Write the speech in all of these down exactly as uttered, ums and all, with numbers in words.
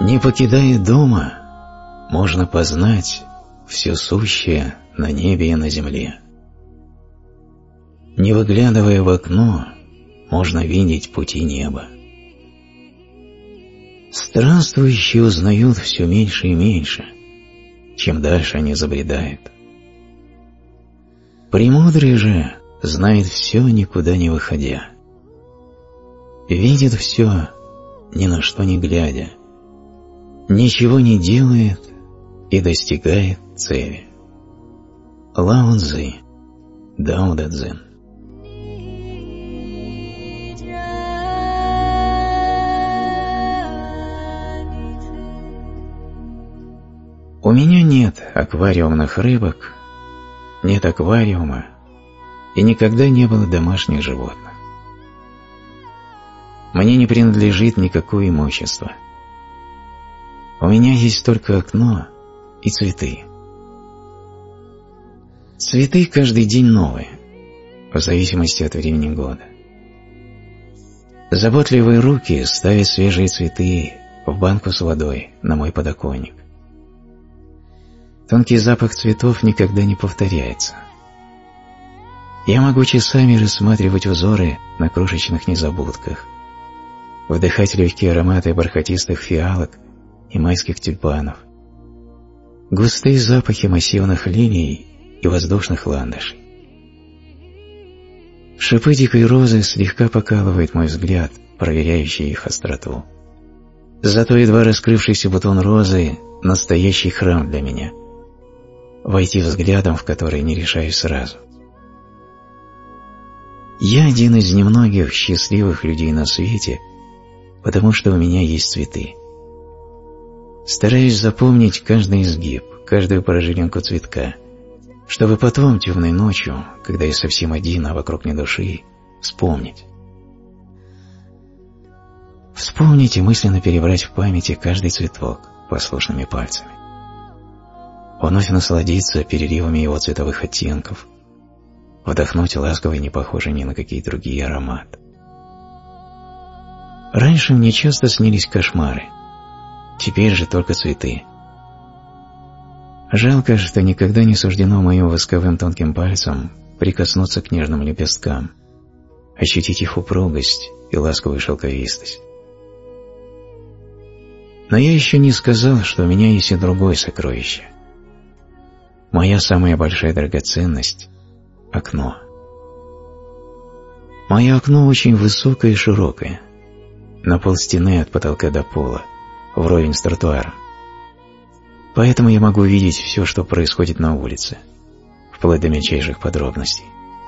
Не покидая дома, можно познать все сущее на небе и на земле. Не выглядывая в окно, можно видеть пути неба. Странствующие узнают все меньше и меньше, чем дальше они забредают. Премудрый же знает все, никуда не выходя. Видит все, ни на что не глядя. Ничего не делает и достигает цели. Лао Цзы, Дао Дэ Цзин. У меня нет аквариумных рыбок, нет аквариума и никогда не было домашних животных. Мне не принадлежит никакое имущество. У меня есть только окно и цветы. Цветы каждый день новые, в зависимости от времени года. Заботливые руки ставят свежие цветы в банку с водой на мой подоконник. Тонкий запах цветов никогда не повторяется. Я могу часами рассматривать узоры на крошечных незабудках, вдыхать легкие ароматы бархатистых фиалок и майских тюльпанов, густые запахи массивных лилий и воздушных ландышей. Шипы дикой розы слегка покалывают мой взгляд, проверяющий их остроту. Зато едва раскрывшийся бутон розы – настоящий храм для меня, войти взглядом в который не решаюсь сразу. Я один из немногих счастливых людей на свете, потому что у меня есть цветы. Стараюсь запомнить каждый изгиб, каждую прожилинку цветка, чтобы потом, темной ночью, когда я совсем один, а вокруг ни души, вспомнить. Вспомнить и мысленно перебрать в памяти каждый цветок послушными пальцами. Вновь насладиться переливами его цветовых оттенков, вдохнуть ласковый, не похожий ни на какие другие аромат. Раньше мне часто снились кошмары, теперь же только цветы. Жалко, что никогда не суждено моим восковым тонким пальцем прикоснуться к нежным лепесткам, ощутить их упругость и ласковую шелковистость. Но я еще не сказал, что у меня есть и другое сокровище. Моя самая большая драгоценность – окно. Мое окно очень высокое и широкое, на полстены от потолка до пола, вровень с тротуаром. Поэтому я могу видеть все, что происходит на улице, вплоть до мельчайших подробностей.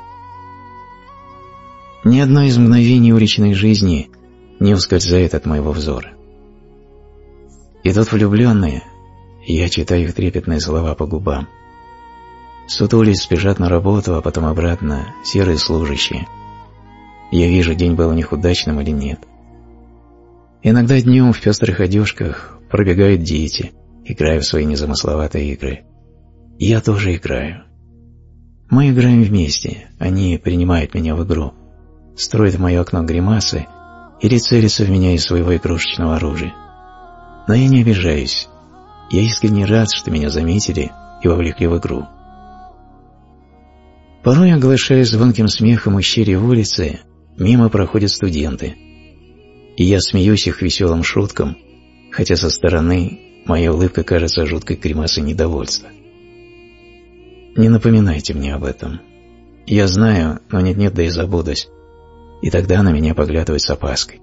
Ни одно из мгновений уличной жизни не ускользает от моего взора. Идут влюбленные, и я читаю их трепетные слова по губам. Сутулись, спешат на работу, а потом обратно серые служащие. Я вижу, день был у них удачным или нет. Иногда днем в пестрых одежках пробегают дети, играя в свои незамысловатые игры. Я тоже играю. Мы играем вместе, они принимают меня в игру, строят в мое окно гримасы или целятся в меня из своего игрушечного оружия. Но я не обижаюсь. Я искренне рад, что меня заметили и вовлекли в игру. Порой, оглашая звонким смехом ущелье в улице, мимо проходят студенты. И я смеюсь их веселым шуткам, хотя со стороны моя улыбка кажется жуткой гримасой недовольства. Не напоминайте мне об этом. Я знаю, но нет-нет, да и забудусь. И тогда на меня поглядывают с опаской.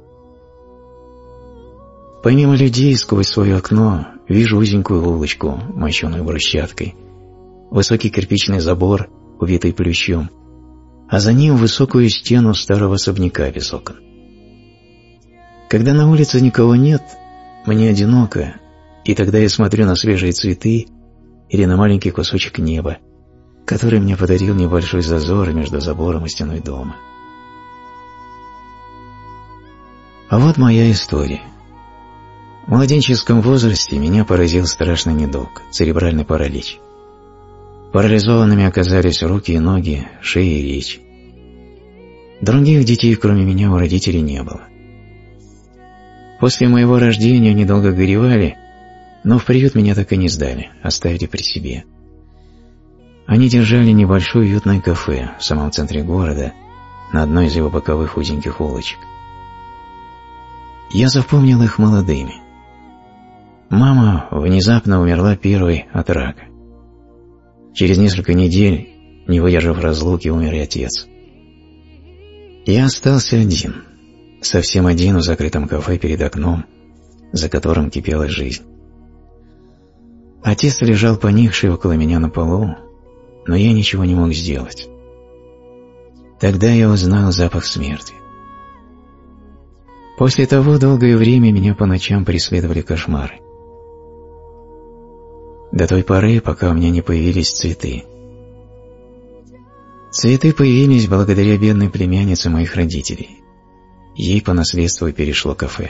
Помимо людей, сквозь свое окно вижу узенькую улочку, мощеную брусчаткой, высокий кирпичный забор, увитый плющом, а за ним высокую стену старого особняка без окон. Когда на улице никого нет, мне одиноко, и тогда я смотрю на свежие цветы или на маленький кусочек неба, который мне подарил небольшой зазор между забором и стеной дома. А вот моя история. В младенческом возрасте меня поразил страшный недуг – церебральный паралич. Парализованными оказались руки и ноги, шея и речь. Других детей, кроме меня, у родителей не было. После моего рождения они долго горевали, но в приют меня так и не сдали, оставили при себе. Они держали небольшое уютное кафе в самом центре города, на одной из его боковых узеньких улочек. Я запомнил их молодыми. Мама внезапно умерла первой от рака. Через несколько недель, не выдержав разлуки, умер и отец. Я остался один, совсем один в закрытом кафе перед окном, за которым кипела жизнь. Отец лежал поникший около меня на полу, но я ничего не мог сделать. Тогда я узнал запах смерти. После того долгое время меня по ночам преследовали кошмары. До той поры, пока у меня не появились цветы. Цветы появились благодаря бедной племяннице моих родителей. Ей по наследству перешло кафе.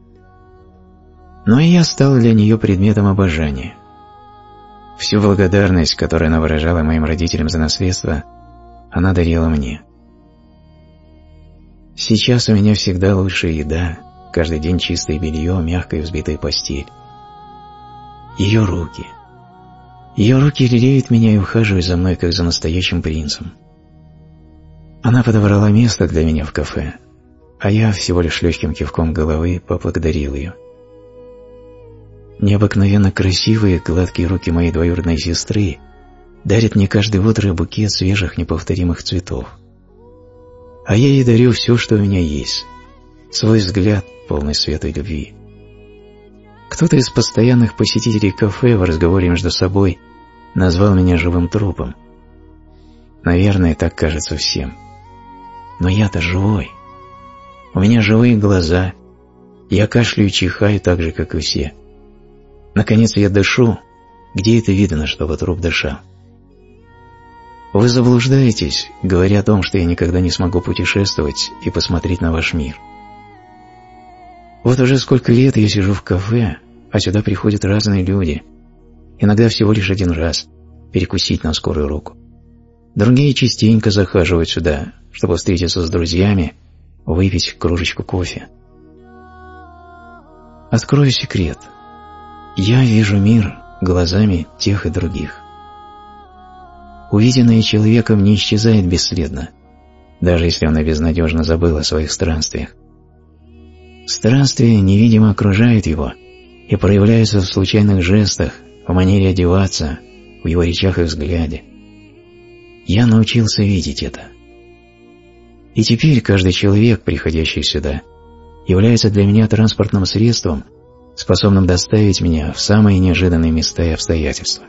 Но и я стал для нее предметом обожания. Всю благодарность, которую она выражала моим родителям за наследство, она дарила мне. Сейчас у меня всегда лучшая еда, каждый день чистое белье, мягкая взбитая постель. Ее руки. Ее руки лелеют меня и ухаживают за мной, как за настоящим принцем. Она подобрала место для меня в кафе, а я всего лишь легким кивком головы поблагодарил ее. Необыкновенно красивые гладкие руки моей двоюродной сестры дарят мне каждое утро букет свежих неповторимых цветов. А я ей дарю все, что у меня есть, свой взгляд, полный света и любви. Кто-то из постоянных посетителей кафе в разговоре между собой назвал меня живым трупом. Наверное, так кажется всем. Но я-то живой. У меня живые глаза, я кашляю и чихаю так же, как и все. Наконец я дышу, где это видно, чтобы труп дышал? Вы заблуждаетесь, говоря о том, что я никогда не смогу путешествовать и посмотреть на ваш мир. Вот уже сколько лет я сижу в кафе, а сюда приходят разные люди, иногда всего лишь один раз, перекусить на скорую руку. Другие частенько захаживают сюда, чтобы встретиться с друзьями, выпить кружечку кофе. Открою секрет. Я вижу мир глазами тех и других. Увиденное человеком не исчезает бесследно, даже если он и безнадежно забыл о своих странствиях. Странствия невидимо окружают его и проявляются в случайных жестах, в манере одеваться, в его речах и взгляде. Я научился видеть это. И теперь каждый человек, приходящий сюда, является для меня транспортным средством, способным доставить меня в самые неожиданные места и обстоятельства.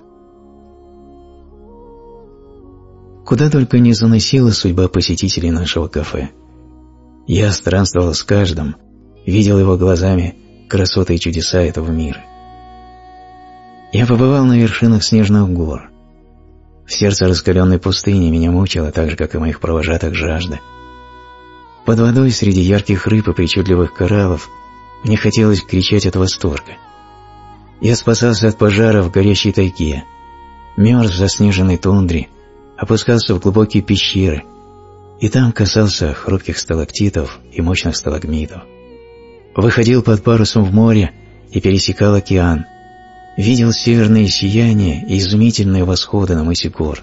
Куда только не заносила судьба посетителей нашего кафе. Я странствовал с каждым, видел его глазами красоты и чудеса этого мира. Я побывал на вершинах снежных гор. В сердце раскаленной пустыни меня мучила так же, как и моих провожатых, жажда. Под водой среди ярких рыб и причудливых кораллов мне хотелось кричать от восторга. Я спасался от пожаров в горящей тайге, мерз в заснеженной тундре, опускался в глубокие пещеры и там касался хрупких сталактитов и мощных сталагмитов. Выходил под парусом в море и пересекал океан, видел северные сияния и изумительные восходы на мысе гор.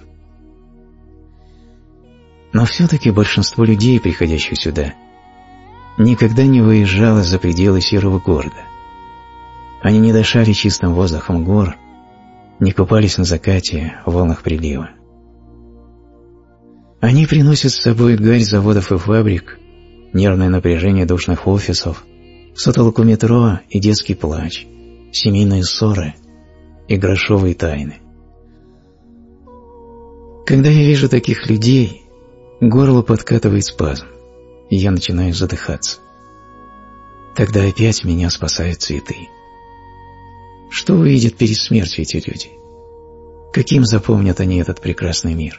Но все-таки большинство людей, приходящих сюда, никогда не выезжало за пределы серого города. Они не дышали чистым воздухом гор, не купались на закате в волнах прилива. Они приносят с собой гарь заводов и фабрик, нервное напряжение душных офисов, сутолоку метро и детский плач, семейные ссоры и грошовые тайны. Когда я вижу таких людей, горло подкатывает спазм, и я начинаю задыхаться. Тогда опять меня спасают цветы. Что увидят перед смертью эти люди? Каким запомнят они этот прекрасный мир?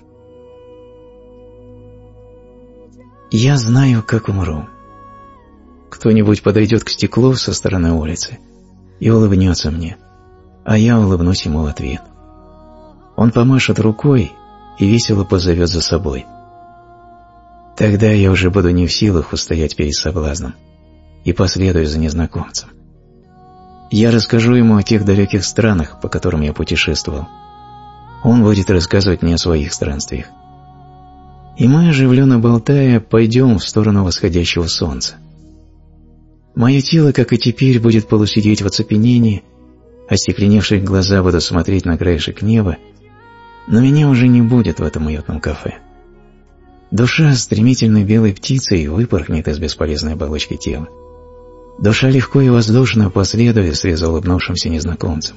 Я знаю, как умру. Кто-нибудь подойдет к стеклу со стороны улицы и улыбнется мне, а я улыбнусь ему в ответ. Он помашет рукой и весело позовет за собой. Тогда я уже буду не в силах устоять перед соблазном. и последую за незнакомцем. Я расскажу ему о тех далеких странах, по которым я путешествовал. Он будет рассказывать мне о своих странствиях. И мы, оживленно болтая, пойдем в сторону восходящего солнца. Мое тело, как и теперь, будет полусидеть в оцепенении, остекленевшие глаза будут смотреть на краешек неба, но меня уже не будет в этом уютном кафе. Душа стремительной белой птицей выпорхнет из бесполезной оболочки тела. Душа легко и воздушно последует вслед за улыбнувшимся незнакомцем.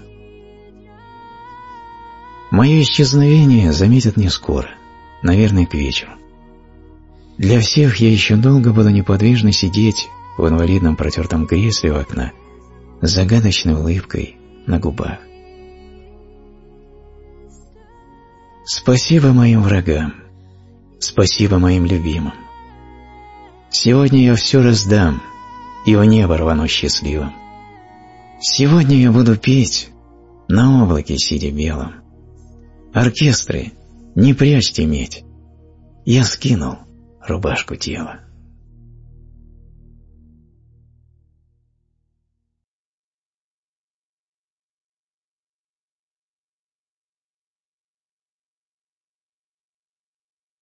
Мое исчезновение заметят не скоро, наверное, к вечеру. Для всех я еще долго буду неподвижно сидеть в инвалидном протертом кресле у окна с загадочной улыбкой на губах. Спасибо моим врагам, спасибо моим любимым. Сегодня я все раздам и в небо рвану счастливым. Сегодня я буду петь на облаке сидя белом. Оркестры, не прячьте медь, я скинул рубашку тела.